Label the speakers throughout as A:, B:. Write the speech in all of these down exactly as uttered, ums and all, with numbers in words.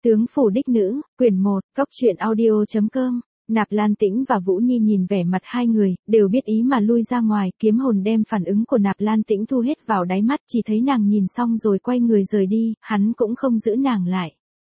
A: Tướng phủ đích nữ, quyển một, cóc truyện audio chấm com. Nạp Lan Tĩnh và Vũ Nhi nhìn vẻ mặt hai người, đều biết ý mà lui ra ngoài, kiếm hồn đem phản ứng của Nạp Lan Tĩnh thu hết vào đáy mắt, chỉ thấy nàng nhìn xong rồi quay người rời đi, hắn cũng không giữ nàng lại.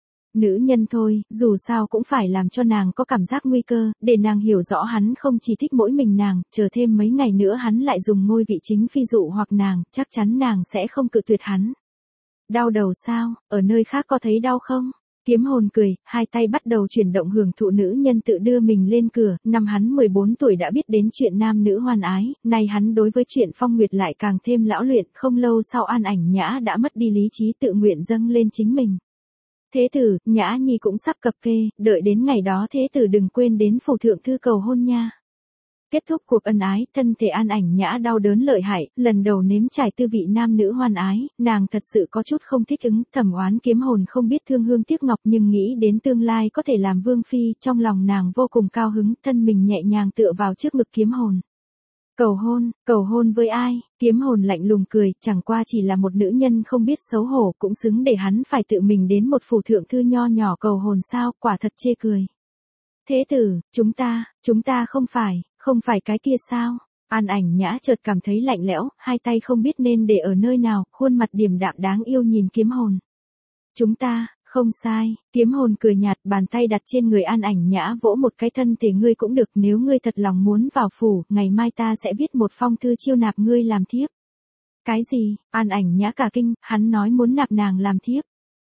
A: Nữ nhân thôi, dù sao cũng phải làm cho nàng có cảm giác nguy cơ, để nàng hiểu rõ hắn không chỉ thích mỗi mình nàng, chờ thêm mấy ngày nữa hắn lại dùng ngôi vị chính phi dụ hoặc nàng, chắc chắn nàng sẽ không cự tuyệt hắn. Đau đầu sao, ở nơi khác có thấy đau không? Kiếm hồn cười, hai tay bắt đầu chuyển động hưởng thụ nữ nhân tự đưa mình lên cửa, năm hắn mười bốn tuổi đã biết đến chuyện nam nữ hoan ái, nay hắn đối với chuyện Phong Nguyệt lại càng thêm lão luyện, không lâu sau An Ảnh Nhã đã mất đi lý trí tự nguyện dâng lên chính mình. Thế tử, Nhã Nhi cũng sắp cập kê, đợi đến ngày đó thế tử đừng quên đến phủ thượng thư cầu hôn nha. Kết thúc cuộc ân ái, thân thể An Ảnh Nhã đau đớn lợi hại, lần đầu nếm trải tư vị nam nữ hoan ái, nàng thật sự có chút không thích ứng, thẩm oán kiếm hồn không biết thương hương tiếc ngọc nhưng nghĩ đến tương lai có thể làm vương phi, trong lòng nàng vô cùng cao hứng, thân mình nhẹ nhàng tựa vào trước ngực kiếm hồn. Cầu hôn, cầu hôn với ai? Kiếm hồn lạnh lùng cười, chẳng qua chỉ là một nữ nhân không biết xấu hổ cũng xứng để hắn phải tự mình đến một phủ thượng thư nho nhỏ cầu hồn sao, quả thật chê cười. Thế tử, chúng ta, chúng ta không phải, không phải cái kia sao? An Ảnh Nhã chợt cảm thấy lạnh lẽo, hai tay không biết nên để ở nơi nào, khuôn mặt điềm đạm đáng yêu nhìn kiếm hồn. Chúng ta, không sai, kiếm hồn cười nhạt, bàn tay đặt trên người An Ảnh Nhã vỗ một cái, thân thể ngươi cũng được, nếu ngươi thật lòng muốn vào phủ, ngày mai ta sẽ viết một phong thư chiêu nạp ngươi làm thiếp. Cái gì? An Ảnh Nhã cả kinh, hắn nói muốn nạp nàng làm thiếp.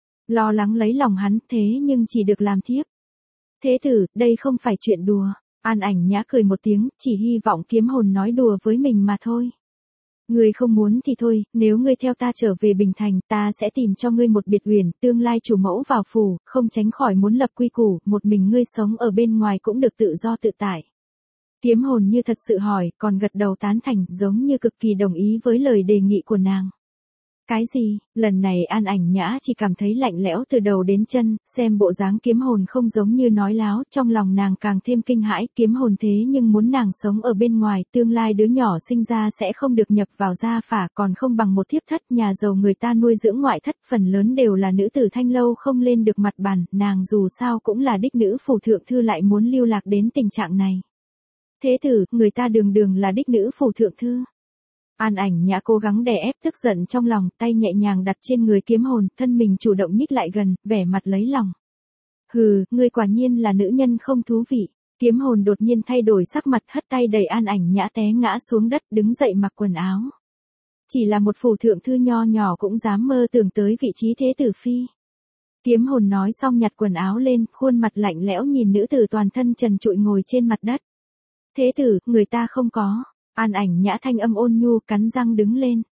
A: Lo lắng lấy lòng hắn, thế nhưng chỉ được làm thiếp. Thế tử, đây không phải chuyện đùa. An Ảnh Nhã cười một tiếng, chỉ hy vọng kiếm hồn nói đùa với mình mà thôi. Ngươi không muốn thì thôi, nếu ngươi theo ta trở về Bình Thành, ta sẽ tìm cho ngươi một biệt uyển, tương lai chủ mẫu vào phủ, không tránh khỏi muốn lập quy củ, một mình ngươi sống ở bên ngoài cũng được tự do tự tại. Kiếm hồn như thật sự hỏi, còn gật đầu tán thành, giống như cực kỳ đồng ý với lời đề nghị của nàng. Cái gì? Lần này An Ảnh Nhã chỉ cảm thấy lạnh lẽo từ đầu đến chân, xem bộ dáng kiếm hồn không giống như nói láo, trong lòng nàng càng thêm kinh hãi, kiếm hồn thế nhưng muốn nàng sống ở bên ngoài, tương lai đứa nhỏ sinh ra sẽ không được nhập vào gia phả, còn không bằng một thiếp thất, nhà giàu người ta nuôi dưỡng ngoại thất, phần lớn đều là nữ tử thanh lâu không lên được mặt bàn, nàng dù sao cũng là đích nữ phủ thượng thư lại muốn lưu lạc đến tình trạng này. Thế tử, người ta đường đường là đích nữ phủ thượng thư. An Ảnh Nhã cố gắng đè ép tức giận trong lòng, tay nhẹ nhàng đặt trên người kiếm hồn, thân mình chủ động nhích lại gần, vẻ mặt lấy lòng. Hừ, ngươi quả nhiên là nữ nhân không thú vị. Kiếm hồn đột nhiên thay đổi sắc mặt, hất tay đẩy An Ảnh Nhã té ngã xuống đất, đứng dậy mặc quần áo. Chỉ là một phủ thượng thư nho nhỏ cũng dám mơ tưởng tới vị trí thế tử phi. Kiếm hồn nói xong nhặt quần áo lên, khuôn mặt lạnh lẽo nhìn nữ tử toàn thân trần trụi ngồi trên mặt đất. Thế tử, người ta không có. An Ảnh Nhã thanh âm ôn nhu, cắn răng đứng lên.